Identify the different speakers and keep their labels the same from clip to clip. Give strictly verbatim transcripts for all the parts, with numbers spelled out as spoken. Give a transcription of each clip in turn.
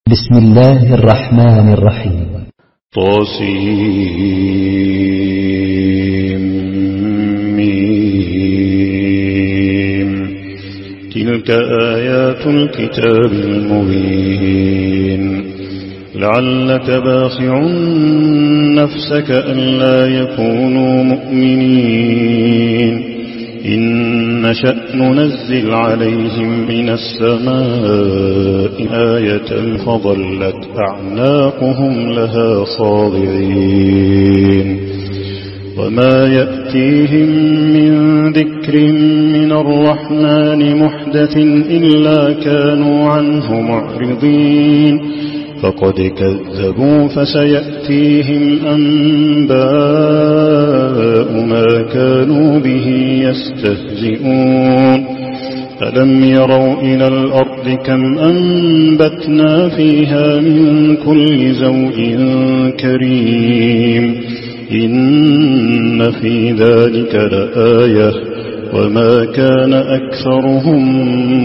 Speaker 1: بسم الله الرحمن الرحيم.
Speaker 2: طاسيم. تلك آيات الكتاب المبين. لعلك باخع نفسك ألا يكونوا مؤمنين إن نشأ ننزل عليهم من السماء آية فظلت أعناقهم لها خاضعين وما يأتيهم من ذكر من الرحمن محدث إلا كانوا عنه معرضين فقد كذبوا فسيأتيهم أنباء ما كانوا به يستهزئون ألم يروا إلى الأرض كم أنبتنا فيها من كل زوج كريم إن في ذلك لآية وما كان أكثرهم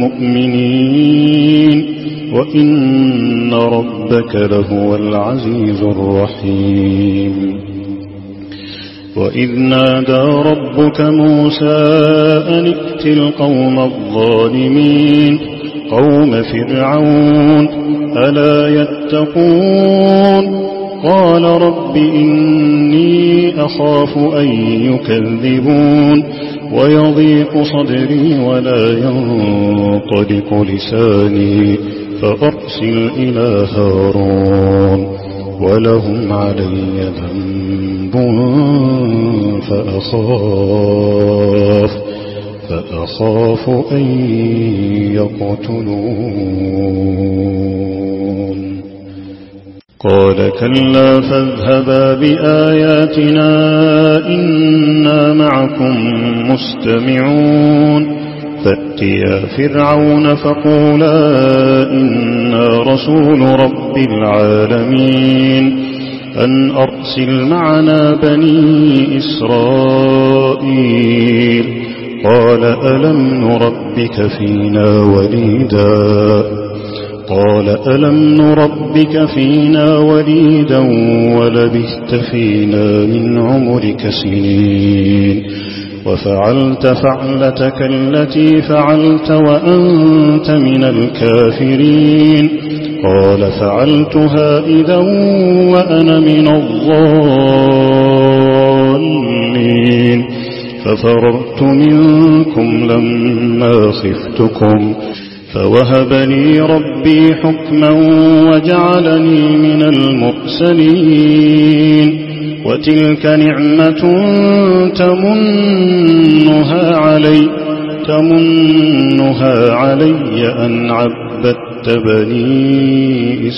Speaker 2: مؤمنين وإن ربك لهو العزيز الرحيم. وإذ نادى ربك موسى أن ائت القوم الظالمين قوم فرعون ألا يتقون قال رب إني أخاف أن يكذبون ويضيق صدري ولا ينطلق لساني فأرسل إلى هارون ولهم علي ذنب فأخاف فأخاف أن يقتلون. قال كلا فاذهبا بآياتنا إنا معكم مستمعون فأتيا فرعون فقولا إنا رسول رب العالمين أن أرسل معنا بني إسرائيل قال ألم نربك فينا وليدا قال ألم نربك فينا وليدا ولبثت فينا من عمرك سنين وفعلت فعلتك التي فعلت وأنت من الكافرين قال فعلتها إذا وأنا من الضالين ففررت منكم لما خفتكم فوهب لي ربي حكما وجعلني من المرسلين وتلك نعمة تمنها علي تمنها علي أن عبدت بني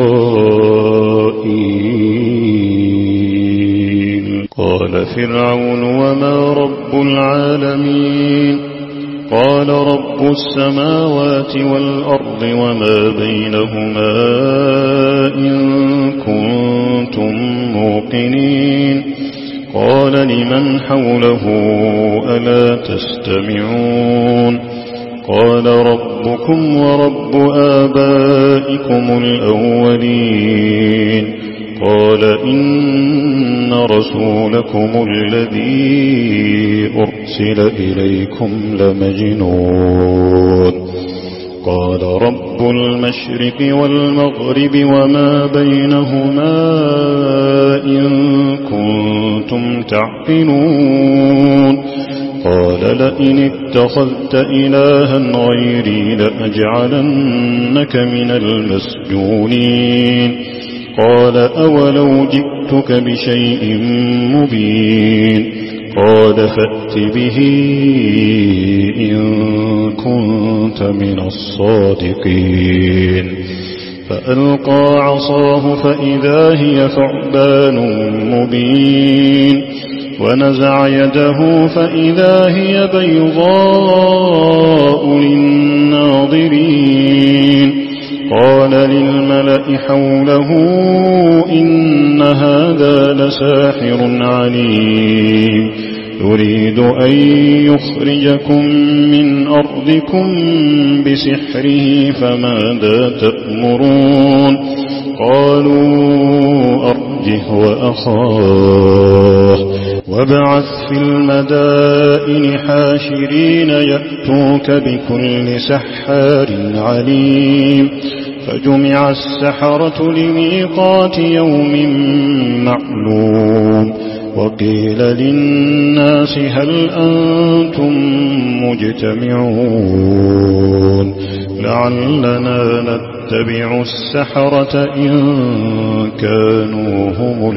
Speaker 2: إسرائيل. قال فرعون وما رب العالمين قال رب السماوات والأرض وما بينهما إن كنتم موقنين قال لمن حوله ألا تستمعون قال ربكم ورب آبائكم الأولين قال إن رسولكم الذي أرسل إليكم لمجنون قال رب المشرق والمغرب وما بينهما إن كنتم تعقلون قال لئن اتخذت إلها غيري لأجعلنك من المسجونين قال أولو جئتك بشيء مبين قال فأت به إن كنت من الصادقين فألقى عصاه فإذا هي ثعبان مبين ونزع يده فإذا هي بيضاء للناظرين قال للملأ حوله إن هذا لساحر عليم يريد أن يخرجكم من أرضكم بسحره فماذا تأمرون قالوا أرجه وأخاه وابعث في المدائن حاشرين يأتوك بكل سحار عليم فجمع السحرة لميقات يوم معلوم وقيل للناس هل أنتم مجتمعون لعلنا نتبع السحرة إن كانوا هم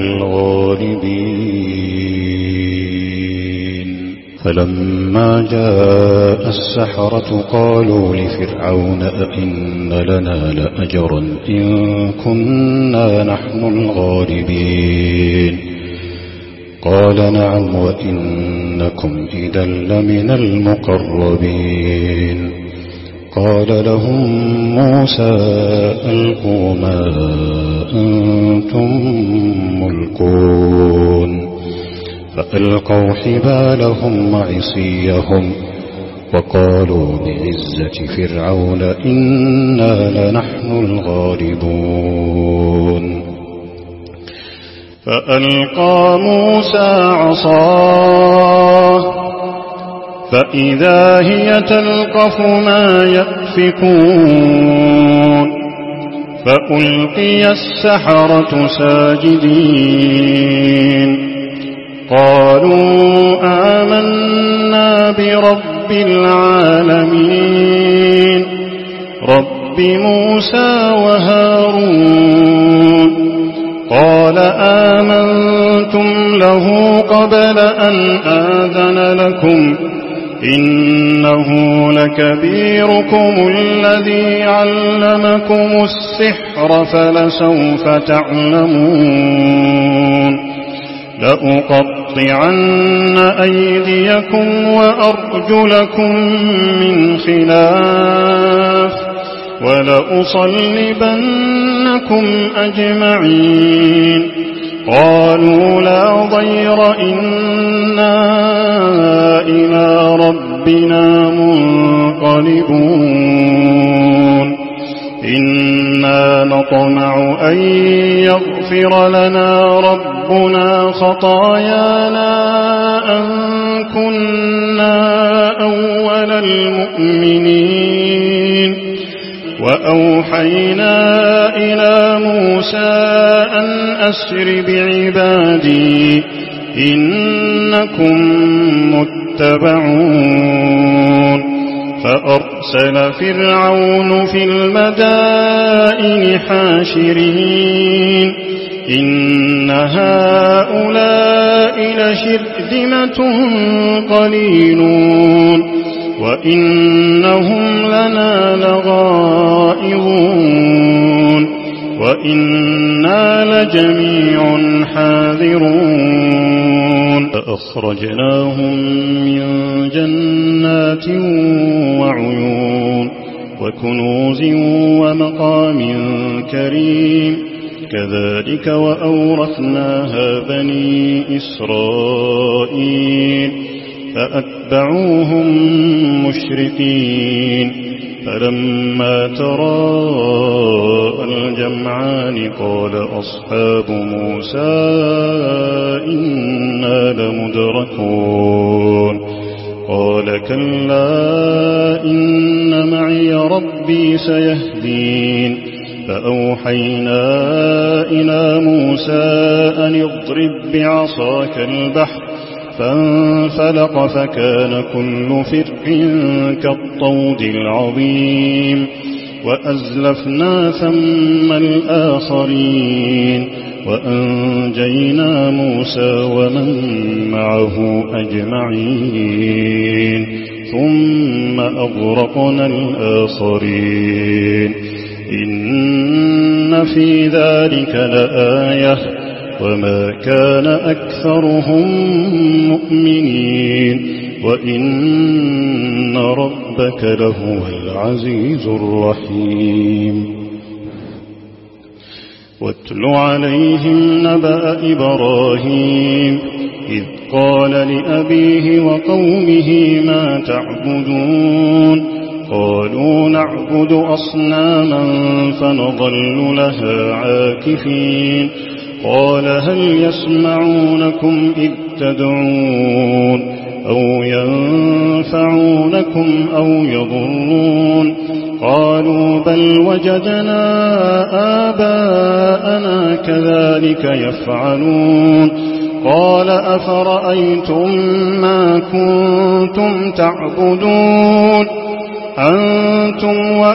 Speaker 2: الغالبين فلما جاء السحرة قالوا لفرعون أئن لنا لأجرا إن كنا نحن الغالبين قال نعم وإنكم إذا لمن المقربين قال لهم موسى ألقوا ما أنتم ملقون فألقوا حبالهم وعصيهم وقالوا بعزة فرعون إنا لنحن الغالبون فألقى موسى عصاه فإذا هي تلقف ما يأفكون فألقي السحرة ساجدين قالوا آمنا برب العالمين رب موسى وهارون قال آمنتم له قبل أن آذن لكم إنه لكبيركم الذي علمكم السحر فلسوف تعلمون لأقطعن أيديكم وأرجلكم من خلاف ولأصلبنكم أجمعين قالوا لا ضير إنا إلى ربنا منقلبون إنا نطمع أن يغفر لنا ربنا خطايانا أن كنا أول المؤمنين وأوحينا إلى موسى أن أسر بعبادي إنكم متبعون فأرسل فرعون في المدائن حاشرين إن هؤلاء لشرذمة قليلون وإنهم لنا لغائظون وإنا لجميع حاذرون فأخرجناهم من جنات وعيون وكنوز ومقام كريم كذلك وأورثناها بني إسرائيل فأتبعوهم مشرقين فلما تراءى الجمعان قال أصحاب موسى إنا لمدركون قال كلا إن معي ربي سيهدين فأوحينا إلى موسى أن اضرب بعصاك البحر فانفلق فكان كل فرق كالطود العظيم وأزلفنا ثم الآخرين وأنجينا موسى ومن معه أجمعين ثم أغرقنا الآخرين إن في ذلك لآية وما كان أكثرهم مؤمنين وإن ربك لهو العزيز الرحيم واتل عليهم نبأ إبراهيم إذ قال لأبيه وقومه ما تعبدون قالوا نعبد أصناما فنظل لها عاكفين قال هل يسمعونكم إذ تدعون أو ينفعونكم أو يضرون قالوا بل وجدنا آباءنا كذلك يفعلون قال أفرأيتم ما كنتم تعبدون أنتم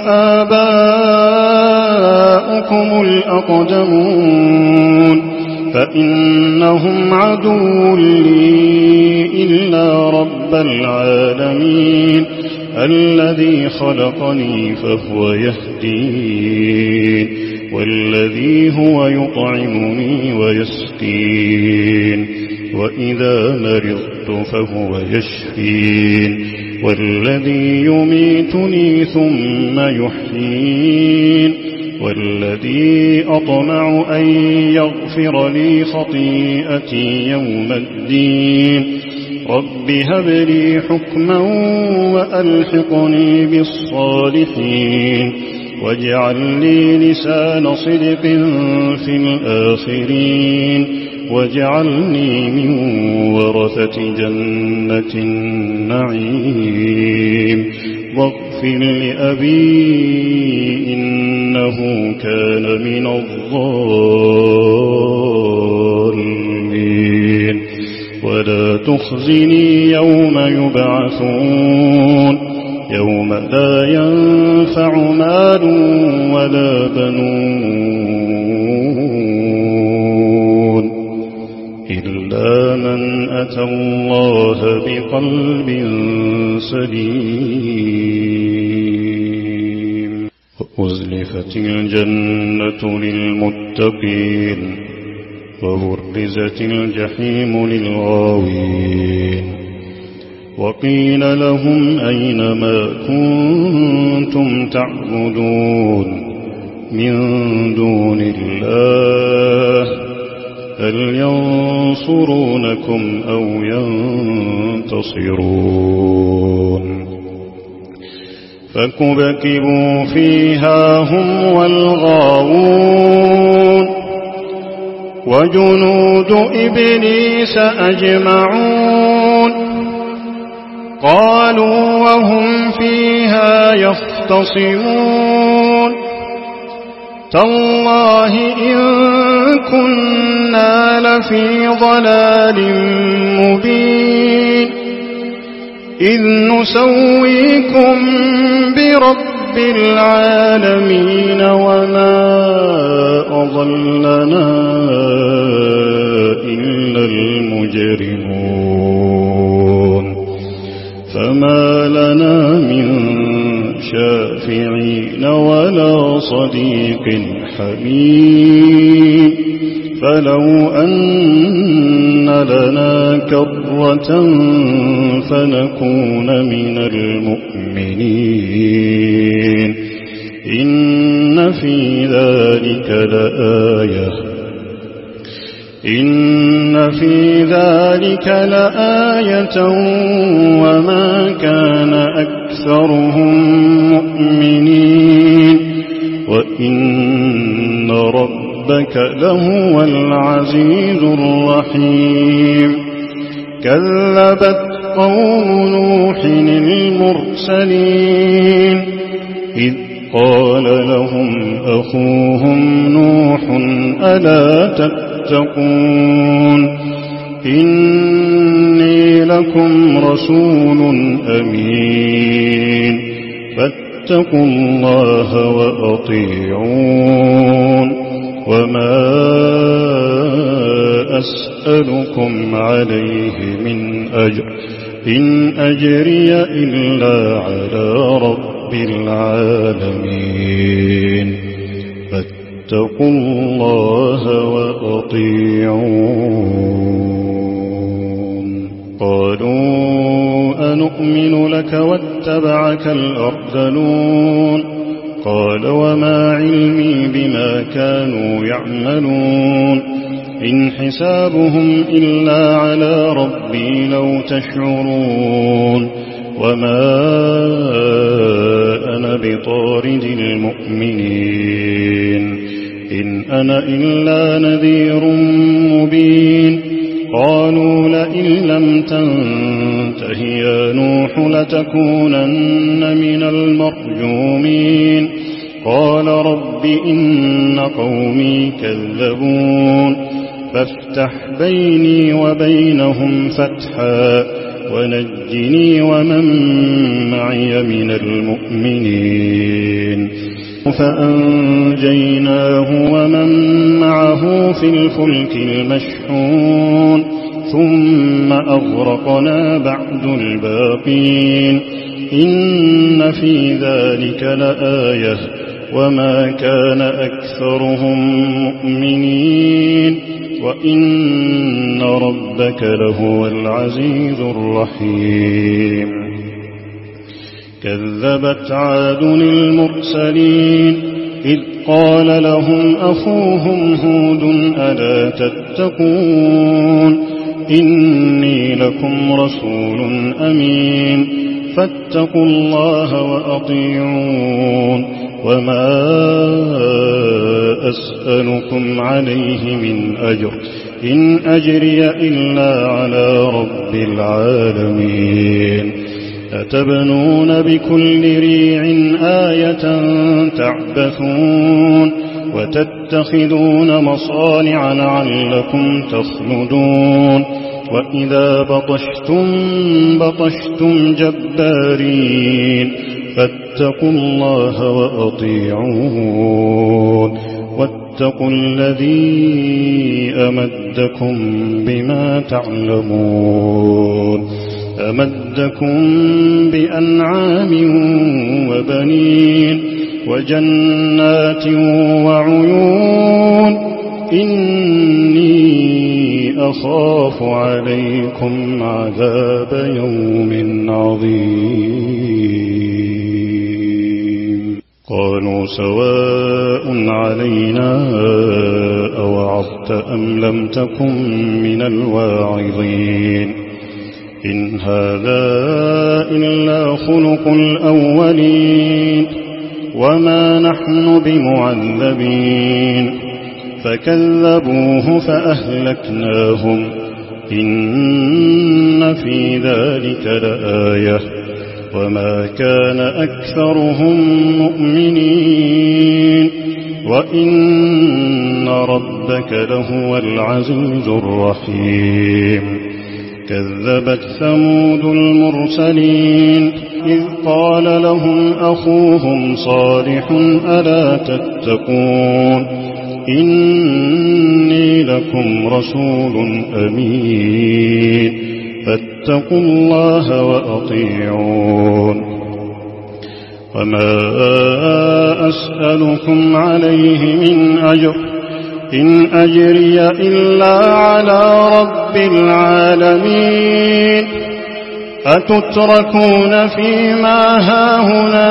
Speaker 2: وآباؤكم الأقدمون فإنهم عدو لي إلا رب العالمين الذي خلقني فهو يهدين والذي هو يطعمني ويسقين وإذا مرضت فهو يشفين والذي يميتني ثم يحيين والذي أطمع أن يغفر لي خطيئتي يوم الدين رب هب لي حكما وألحقني بالصالحين واجعل لي لسان صدق في الآخرين واجعلني من ورثة جنة النعيم واغفر لأبي إنه كان من الضالين ولا تخزني يوم يبعثون يوم لا ينفع مال ولا بنون إلا من أتى الله بقلب سليم وأزلفت الجنة للمتقين وبرزت الجحيم للغاوين وقيل لهم أين ما كنتم تعبدون من دون الله هل ينصرونكم أو ينتصرون فكبكبوا فيها هم والغاوون وجنود إبليس أجمعون قالوا وهم فيها يختصمون تالله إن كنا لفي ضلال مبين إذ نسويكم برب العالمين وما أضلنا إلا المجرمون فما لنا من شافعين ولا صديق حميم فلو أن لنا كرة فنكون من المؤمنين إن في ذلك لآية إن في ذلك لآية وما كان أكثرهم مؤمنين وإن ربك لهو العزيز الرحيم كذبت قوم نوح المرسلين إذ قال لهم أخوهم نوح ألا تتقون إني لكم رسول أمين فاتقوا الله وأطيعون وما أسألكم عليه من أجر إن أجري إلا على رب العالمين فاتقوا الله وأطيعون قالوا أنؤمن لك واتبعك الأرذلون قال وما علمي بما كانوا يعملون إن حسابهم إلا على ربي لو تشعرون وما أنا بطارد المؤمنين إن أنا إلا نذير مبين قالوا لئن لم تنته يا نوح لتكونن من المرجومين قال رب إن قومي كذبون فافتح بيني وبينهم فتحا ونجني ومن معي من المؤمنين فأنجيناه ومن معه في الفلك المشحون ثم أغرقنا بعد الباقين إن في ذلك لآية وما كان أكثرهم مؤمنين وإن ربك لهو العزيز الرحيم كذبت عاد المرسلين إذ قال لهم أخوهم هود ألا تتقون إني لكم رسول أمين فاتقوا الله وأطيعون وما أسألكم عليه من أجر إن أجري إلا على رب العالمين أتبنون بكل ريع آية تعبثون وتتخذون مصانع لعلكم تخلدون وإذا بطشتم بطشتم جبارين فاتقوا الله وأطيعون واتقوا الذي أمدكم بما تعلمون أمدكم بأنعام وبنين وجنات وعيون إني أخاف عليكم عذاب يوم عظيم قالوا سواء علينا أوعظت أم لم تكن من الواعظين إن هذا إلا خلق الأولين وما نحن بمعذبين فكذبوه فأهلكناهم إن في ذلك لآية وما كان أكثرهم مؤمنين وإن ربك لهو العزيز الرحيم كذبت ثمود المرسلين إذ قال لهم أخوهم صالح ألا تتقون إني لكم رسول أمين فاتقوا الله وأطيعون وما أسألكم عليه من أجر إن أجري إلا على رب العالمين أتتركون فيما هاهنا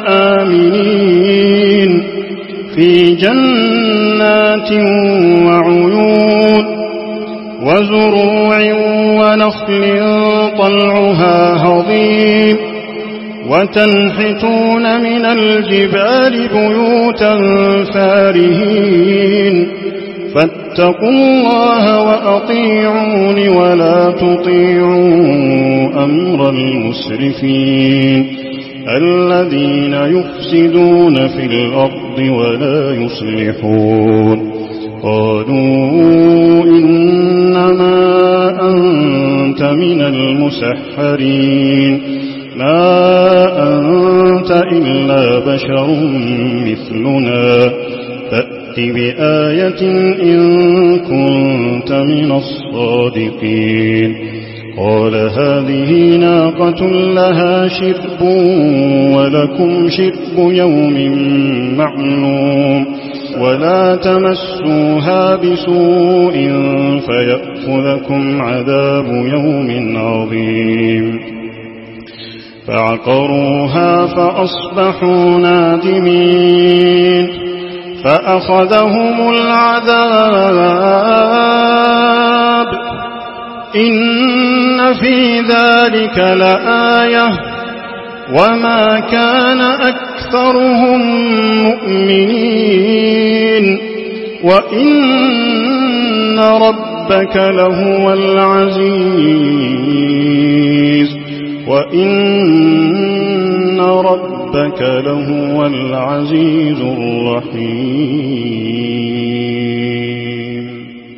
Speaker 2: آمنين في جنات وعيون وزروع ونخل طلعها هضيم وتنحتون من الجبال بيوتا فارهين فاتقوا الله وأطيعون ولا تطيعوا أمر المسرفين الذين يفسدون في الأرض ولا يصلحون قالوا إنما أنت من المسحرين ما أنت إلا بشر مثلنا فأت بآية إن كنت من الصادقين قال هذه ناقة لها شرب ولكم شرب يوم معلوم ولا تمسوها بسوء فيأخذكم عذاب يوم عظيم فعقروها فأصبحوا نادمين فأخذهم العذاب إن في ذلك لآية وما كان أكثرهم مؤمنين وإن ربك لهو العزيز وإن ربك لهو العزيز الرحيم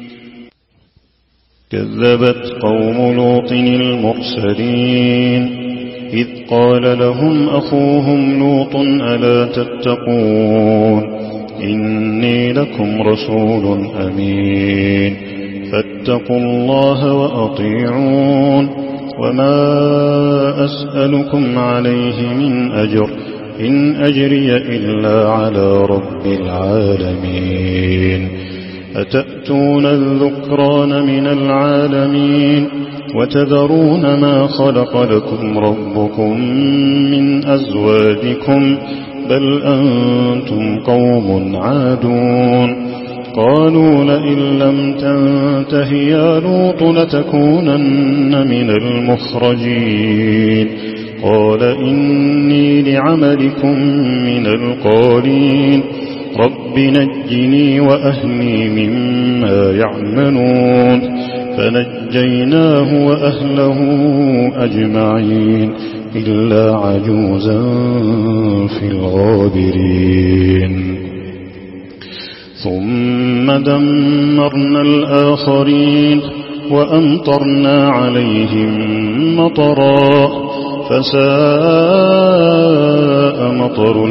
Speaker 2: كذبت قوم لوط المرسلين إذ قال لهم أخوهم لوط ألا تتقون إني لكم رسول أمين فاتقوا الله وأطيعون وما أسألكم عليه من أجر إن أجري إلا على رب العالمين أتأتون الذكران من العالمين وتذرون ما خلق لكم ربكم من أزواجكم بل أنتم قوم عادون قالوا لئن لم تنته يا لوط لتكونن من المخرجين قال إني لعملكم من القالين رب نجني وأهلي مما يعملون فنجيناه وأهله أجمعين إلا عجوزا في الغابرين ثم دمرنا الآخرين وأمطرنا عليهم مطرا فساء مطر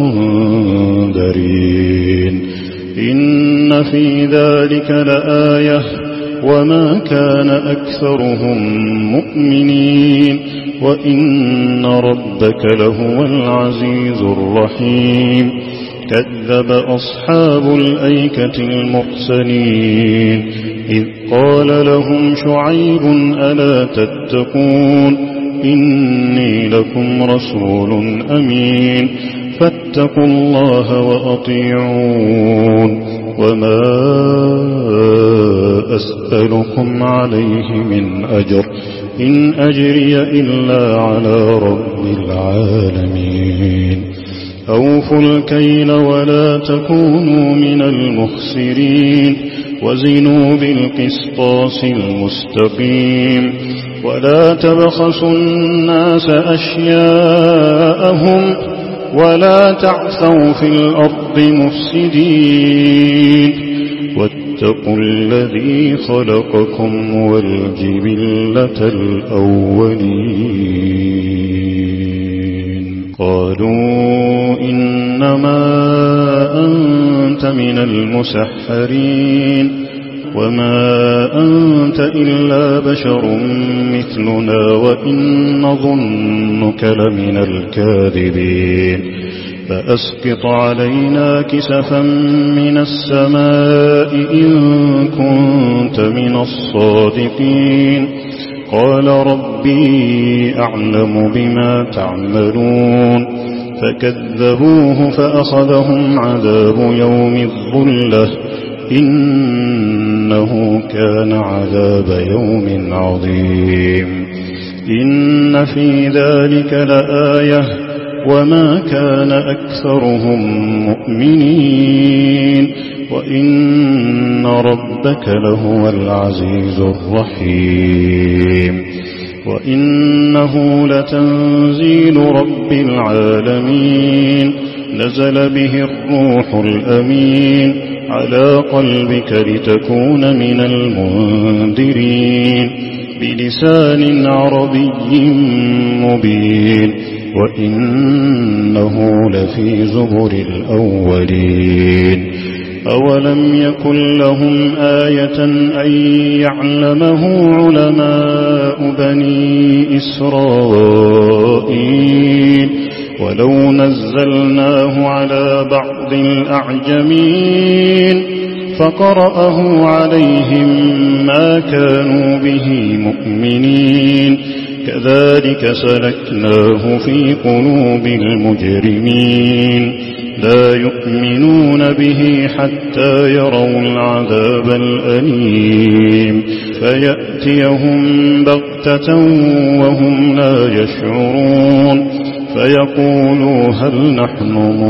Speaker 2: المنذرين إن في ذلك لآية وما كان أكثرهم مؤمنين وإن ربك لهو العزيز الرحيم كذب أصحاب الأيكة المرسلين إذ قال لهم شعيب ألا تتقون إني لكم رسول أمين فاتقوا الله وأطيعون وما أسألكم عليه من أجر إن أجري إلا على رب العالمين أوفوا الكيل ولا تكونوا من المخسرين وزنوا بالقسطاس المستقيم ولا تبخسوا الناس أشياءهم ولا تعثوا في الأرض مفسدين واتقوا الذي خلقكم والجبلة الأولين قالوا إنما أنت من المسحرين وما أنت إلا بشر مثلنا وإن نظنك لمن الكاذبين فأسقط علينا كسفا من السماء إن كنت من الصادقين قال ربي أعلم بما تعملون فكذبوه فأخذهم عذاب يوم الظلة إنه كان عذاب يوم عظيم إن في ذلك لآية وما كان أكثرهم مؤمنين وإن ربك لهو العزيز الرحيم وإنه لتنزيل رب العالمين نزل به الروح الأمين على قلبك لتكون من المنذرين بلسان عربي مبين وإنه لفي زبر الأولين أولم يكن لهم آية أن يعلمه علماء بني إسرائيل ولو نزلناه على بعض الأعجمين فقرأه عليهم ما كانوا به مؤمنين كذلك سلكناه في قلوب المجرمين لا يؤمنون به حتى يروا العذاب الأليم فيأتيهم بغتة وهم لا يشعرون فيقولوا هل نحن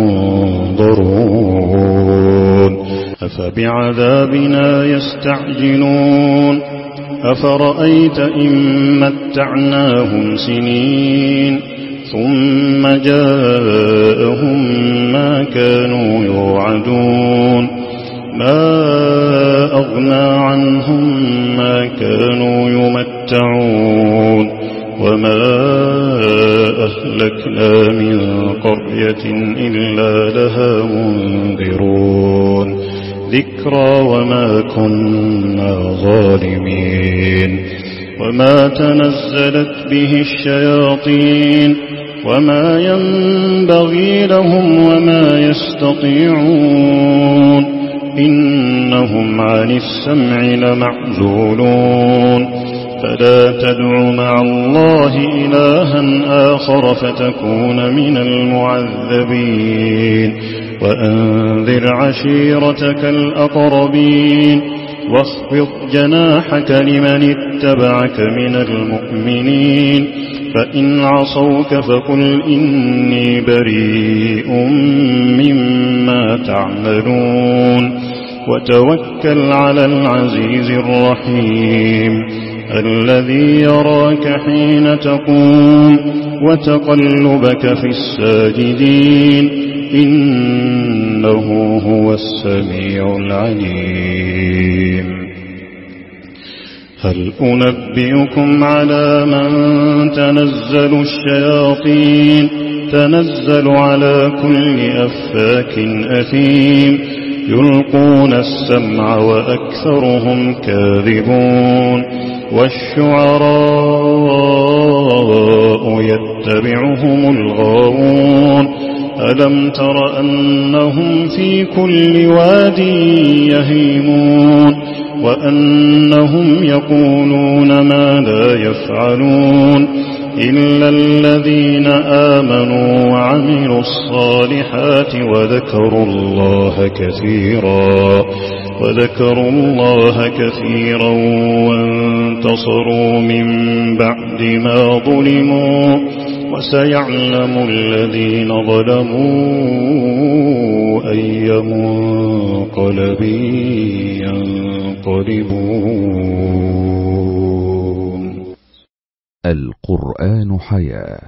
Speaker 2: منظرون أفبعذابنا يستعجلون أفرأيت إن متعناهم سنين ثم جاءهم ما كانوا يوعدون ما أغنى عنهم ما كانوا يمتعون وما أهلكنا من قرية إلا لها منذرون ذكرى وما كنا ظالمين وما تنزلت به الشياطين وما ينبغي لهم وما يستطيعون إنهم عن السمع لمعزولون فلا تدع مع الله إلها آخر فتكون من المعذبين وأنذر عشيرتك الأقربين واخفض جناحك لمن اتبعك من المؤمنين فإن عصوك فقل إني بريء مما تعملون وتوكل على العزيز الرحيم الذي يراك حين تقوم وتقلبك في الساجدين إنه هو السميع العليم هل أنبئكم على من تنزل الشياطين تنزل على كل أفاك أثيم يلقون السمع وأكثرهم كاذبون والشعراء يتبعهم الغاوون ألم تر أنهم في كل واد يهيمون وأنهم يقولون ما لا يفعلون إلا الذين آمنوا وعملوا الصالحات وذكروا الله كثيرا وذكروا الله كثيرا وانتصروا من بعد ما ظلموا وسيعلم الذين ظلموا أي منقلب ينقلبون.
Speaker 3: القرآن حياة.